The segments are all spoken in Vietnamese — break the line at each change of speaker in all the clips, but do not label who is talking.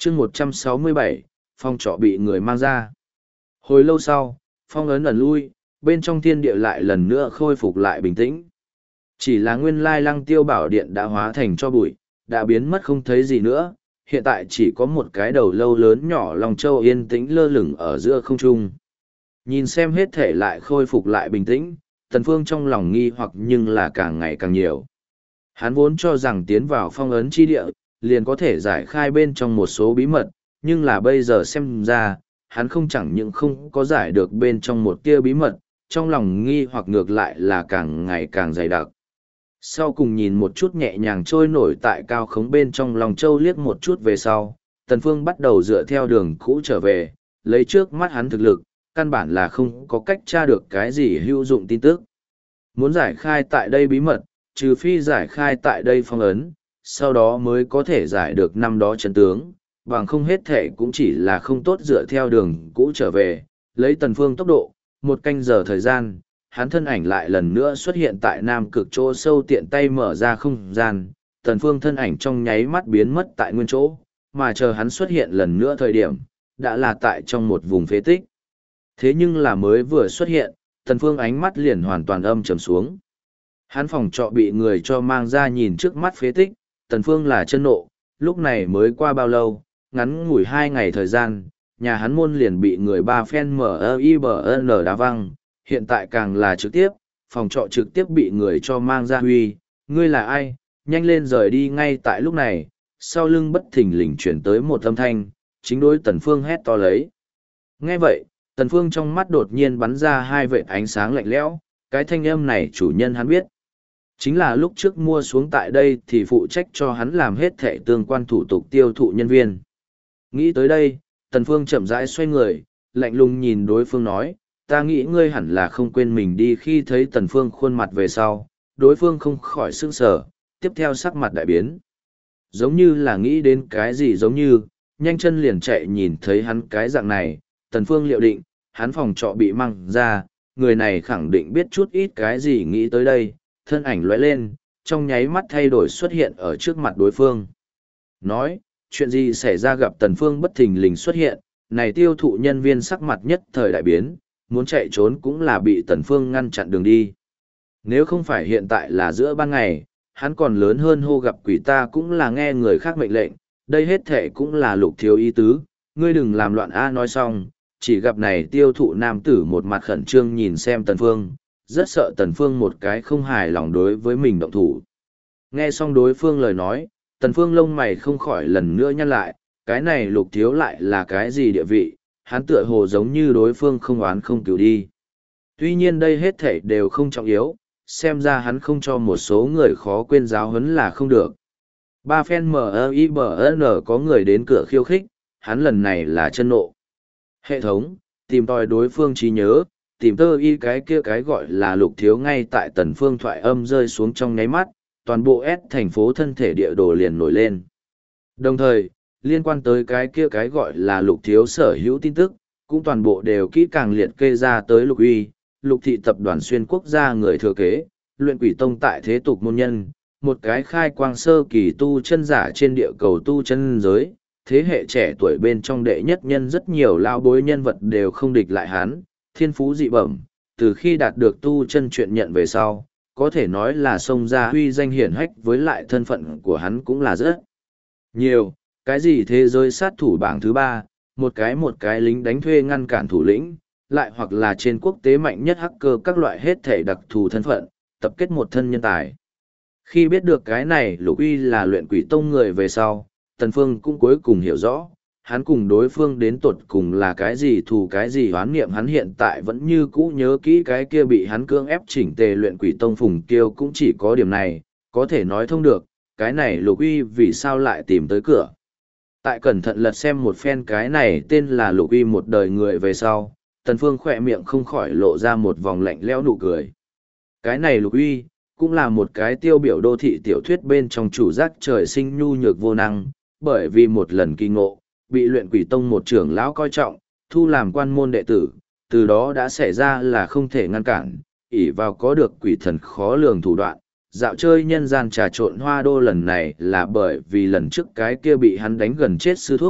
chương 167, phong trọ bị người mang ra. Hồi lâu sau, phong ấn ẩn lui, bên trong thiên địa lại lần nữa khôi phục lại bình tĩnh. Chỉ là nguyên lai lăng tiêu bảo điện đã hóa thành cho bụi, đã biến mất không thấy gì nữa, hiện tại chỉ có một cái đầu lâu lớn nhỏ Long Châu yên tĩnh lơ lửng ở giữa không trung. Nhìn xem hết thể lại khôi phục lại bình tĩnh, Tần Phương trong lòng nghi hoặc nhưng là càng ngày càng nhiều. Hắn vốn cho rằng tiến vào phong ấn chi địa, liền có thể giải khai bên trong một số bí mật, nhưng là bây giờ xem ra, hắn không chẳng những không có giải được bên trong một tia bí mật, trong lòng nghi hoặc ngược lại là càng ngày càng dày đặc. Sau cùng nhìn một chút nhẹ nhàng trôi nổi tại cao khống bên trong lòng châu liếc một chút về sau, Tần Phương bắt đầu dựa theo đường cũ trở về, lấy trước mắt hắn thực lực, căn bản là không có cách tra được cái gì hữu dụng tin tức. Muốn giải khai tại đây bí mật, trừ phi giải khai tại đây phong ấn, sau đó mới có thể giải được năm đó chân tướng, bằng không hết thể cũng chỉ là không tốt dựa theo đường cũ trở về, lấy Tần Phương tốc độ, 1 canh giờ thời gian, hắn thân ảnh lại lần nữa xuất hiện tại nam cực chỗ sâu, tiện tay mở ra không gian, Tần Phương thân ảnh trong nháy mắt biến mất tại nguyên chỗ, mà chờ hắn xuất hiện lần nữa thời điểm, đã là tại trong một vùng phế tích. Thế nhưng là mới vừa xuất hiện, Tần Phương ánh mắt liền hoàn toàn âm trầm xuống. Hắn phòng trọ bị người cho mang ra, nhìn trước mắt phế tích, Tần Phương là chân nộ, lúc này mới qua bao lâu, ngắn ngủi 2 ngày thời gian, nhà hắn môn liền bị người 3 phen MIBN đá văng, hiện tại càng là trực tiếp, phòng trọ trực tiếp bị người cho mang ra. Huy, ngươi là ai, nhanh lên rời đi. Ngay tại lúc này, sau lưng bất thình lình chuyển tới một âm thanh, chính đối Tần Phương hét to lấy. Nghe vậy, Tần Phương trong mắt đột nhiên bắn ra 2 vệt ánh sáng lạnh lẽo, cái thanh âm này chủ nhân hắn biết. Chính là lúc trước mua xuống tại đây thì phụ trách cho hắn làm hết thệ tương quan thủ tục tiêu thụ nhân viên. Nghĩ tới đây, Tần Phương chậm rãi xoay người, lạnh lùng nhìn đối phương nói, ta nghĩ ngươi hẳn là không quên mình đi. Khi thấy Tần Phương khuôn mặt về sau, đối phương không khỏi sửng sở, tiếp theo sắc mặt đại biến. Giống như là nghĩ đến cái gì giống như, nhanh chân liền chạy. Nhìn thấy hắn cái dạng này, Tần Phương liệu định, hắn phòng trọ bị mang ra, người này khẳng định biết chút ít cái gì. Nghĩ tới đây, thân ảnh lóe lên, trong nháy mắt thay đổi xuất hiện ở trước mặt đối phương. Nói, chuyện gì xảy ra? Gặp Tần Phương bất thình lình xuất hiện, này tiêu thụ nhân viên sắc mặt nhất thời đại biến, muốn chạy trốn cũng là bị Tần Phương ngăn chặn đường đi. Nếu không phải hiện tại là giữa ban ngày, hắn còn lớn hơn hô gặp quỷ, ta cũng là nghe người khác mệnh lệnh, đây hết thể cũng là Lục thiếu ý tứ, ngươi đừng làm loạn. Nói xong, chỉ gặp này tiêu thụ nam tử một mặt khẩn trương nhìn xem Tần Phương, rất sợ Tần Phương một cái không hài lòng đối với mình động thủ. Nghe xong đối phương lời nói, Tần Phương lông mày không khỏi lần nữa nhăn lại, cái này Lục thiếu lại là cái gì địa vị, hắn tựa hồ giống như đối phương không oán không cừu đi. Tuy nhiên đây hết thảy đều không trọng yếu, xem ra hắn không cho một số người khó quên giáo huấn là không được. 3 phen MIBN có người đến cửa khiêu khích, hắn lần này là chân nộ. Hệ thống, tìm tòi đối phương trí nhớ, tìm tơ y cái kia cái gọi là Lục thiếu. Ngay tại Tần Phương thoại âm rơi xuống trong nháy mắt, toàn bộ S thành phố thân thể địa đồ liền nổi lên. Đồng thời, liên quan tới cái kia cái gọi là Lục thiếu sở hữu tin tức, cũng toàn bộ đều kỹ càng liệt kê ra tới Lục uy, Lục thị tập đoàn xuyên quốc gia người thừa kế, luyện quỷ tông tại thế tục môn nhân, một cái khai quang sơ kỳ tu chân giả trên địa cầu tu chân giới, thế hệ trẻ tuổi bên trong đệ nhất nhân, rất nhiều lao bối nhân vật đều không địch lại hắn, thiên phú dị bẩm, từ khi đạt được tu chân chuyện nhận về sau, có thể nói là xông ra huy danh hiển hách, với lại thân phận của hắn cũng là rất nhiều, cái gì thế giới sát thủ bảng thứ 3, một cái lính đánh thuê ngăn cản thủ lĩnh, lại hoặc là trên quốc tế mạnh nhất hacker, các loại hết thể đặc thù thân phận, tập kết một thân nhân tài. Khi biết được cái này Lục uy là luyện quỷ tông người về sau, Tần Phương cũng cuối cùng hiểu rõ, hắn cùng đối phương đến tột cùng là cái gì thù cái gì oán niệm. Hắn hiện tại vẫn như cũ nhớ kỹ cái kia bị hắn cưỡng ép chỉnh tề luyện quỷ tông Phùng Kiêu, cũng chỉ có điểm này, có thể nói thông được, cái này Lục uy vì sao lại tìm tới cửa. Tại cẩn thận lật xem một phen cái này tên là Lục uy một đời người về sau, Tần Phương khỏe miệng không khỏi lộ ra một vòng lạnh lẽo nụ cười. Cái này Lục uy, cũng là một cái tiêu biểu đô thị tiểu thuyết bên trong chủ giác trời sinh nhu nhược vô năng, bởi vì một lần kỳ ngộ, bị luyện quỷ tông một trưởng lão coi trọng, thu làm quan môn đệ tử, từ đó đã xảy ra là không thể ngăn cản, ỷ vào có được quỷ thần khó lường thủ đoạn, dạo chơi nhân gian trà trộn hoa đô. Lần này là bởi vì lần trước cái kia bị hắn đánh gần chết sư thúc,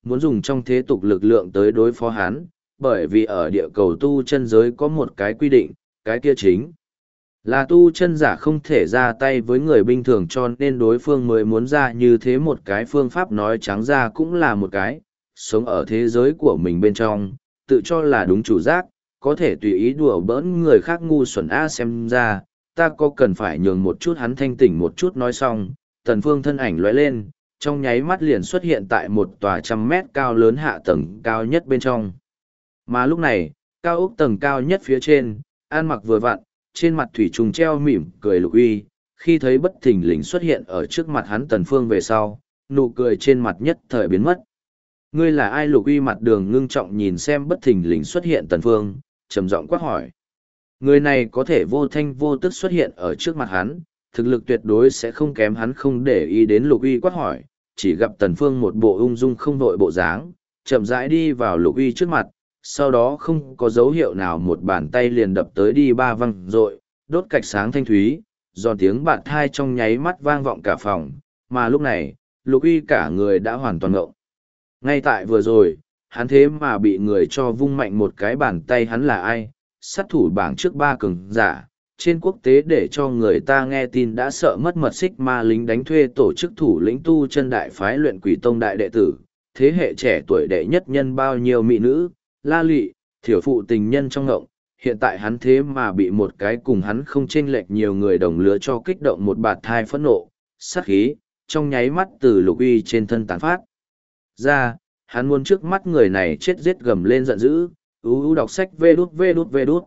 muốn dùng trong thế tục lực lượng tới đối phó hắn, bởi vì ở địa cầu tu chân giới có một cái quy định, cái kia chính là tu chân giả không thể ra tay với người bình thường, cho nên đối phương mới muốn ra như thế một cái phương pháp. Nói trắng ra cũng là một cái sống ở thế giới của mình bên trong, tự cho là đúng chủ giác, có thể tùy ý đùa bỡn người khác ngu xuẩn. Xem ra ta có cần phải nhường một chút hắn thanh tỉnh một chút. Nói xong, Tần Phương thân ảnh lóe lên, trong nháy mắt liền xuất hiện tại một tòa 100 mét cao lớn hạ tầng cao nhất bên trong. Mà lúc này, cao ốc tầng cao nhất phía trên, ăn mặc vừa vặn, trên mặt thủy trùng treo mỉm cười Lục Uy, khi thấy bất thình lình xuất hiện ở trước mặt hắn Tần Phương về sau, nụ cười trên mặt nhất thời biến mất. Ngươi là ai? Lục Uy mặt đường ngưng trọng nhìn xem bất thình lình xuất hiện Tần Phương, trầm giọng quát hỏi. Người này có thể vô thanh vô tức xuất hiện ở trước mặt hắn, thực lực tuyệt đối sẽ không kém hắn. Không để ý đến Lục Uy quát hỏi, chỉ gặp Tần Phương một bộ ung dung không vội bộ dáng, chậm rãi đi vào Lục Uy trước mặt, sau đó không có dấu hiệu nào một bàn tay liền đập tới đi ba văng rội, đốt cạch sáng thanh thúy, giòn tiếng bạt thai trong nháy mắt vang vọng cả phòng. Mà lúc này, Lục Uy cả người đã hoàn toàn ngộng. Ngay tại vừa rồi, hắn thế mà bị người cho vung mạnh một cái bàn tay. Hắn là ai? Sát thủ bảng trước 3 cường giả trên quốc tế, để cho người ta nghe tin đã sợ mất mật. Xích ma lính đánh thuê tổ chức thủ lĩnh tu chân đại phái Luyện Quỷ Tông đại đệ tử, thế hệ trẻ tuổi đệ nhất nhân, bao nhiêu mỹ nữ, la lị, thiểu phụ tình nhân trong ngộng. Hiện tại hắn thế mà bị một cái cùng hắn không chênh lệch nhiều người đồng lứa cho kích động một bạt thai phẫn nộ, sát khí, trong nháy mắt từ Lục Uy trên thân tán phát ra. Hắn muốn trước mắt người này chết, giết gầm lên giận dữ. Đọc sách vê đút.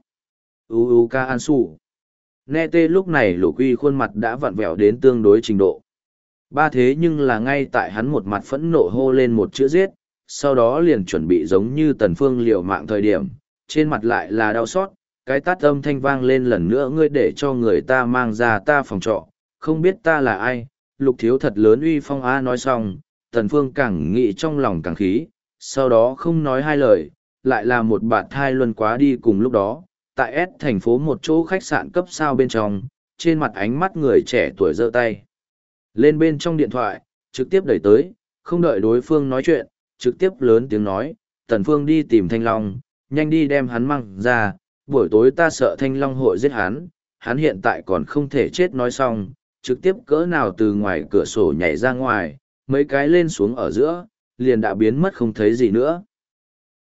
Ca An Su. Nghe tê. Lúc này Lục Uy khuôn mặt đã vặn vẹo đến tương đối trình độ. Thế nhưng là ngay tại hắn một mặt phẫn nộ hô lên một chữ giết, sau đó liền chuẩn bị giống như Tần Phương liều mạng thời điểm, trên mặt lại là đau xót, cái tát âm thanh vang lên lần nữa. Ngươi để cho người ta mang ra ta phòng trọ, không biết ta là ai? Lục thiếu thật lớn uy phong a. Nói xong, Tần Phương càng nghĩ trong lòng càng khí, sau đó không nói hai lời, lại là một bạt thai luân quá đi. Cùng lúc đó, tại S thành phố một chỗ khách sạn cấp sao bên trong, trên mặt ánh mắt người trẻ tuổi giơ tay lên bên trong điện thoại, trực tiếp đẩy tới, không đợi đối phương nói chuyện, trực tiếp lớn tiếng nói, Tần Phương đi tìm Thanh Long, nhanh đi đem hắn mang ra, buổi tối ta sợ Thanh Long hội giết hắn, hắn hiện tại còn không thể chết. Nói xong, trực tiếp cỡ nào từ ngoài cửa sổ nhảy ra ngoài, mấy cái lên xuống ở giữa, liền đã biến mất không thấy gì nữa.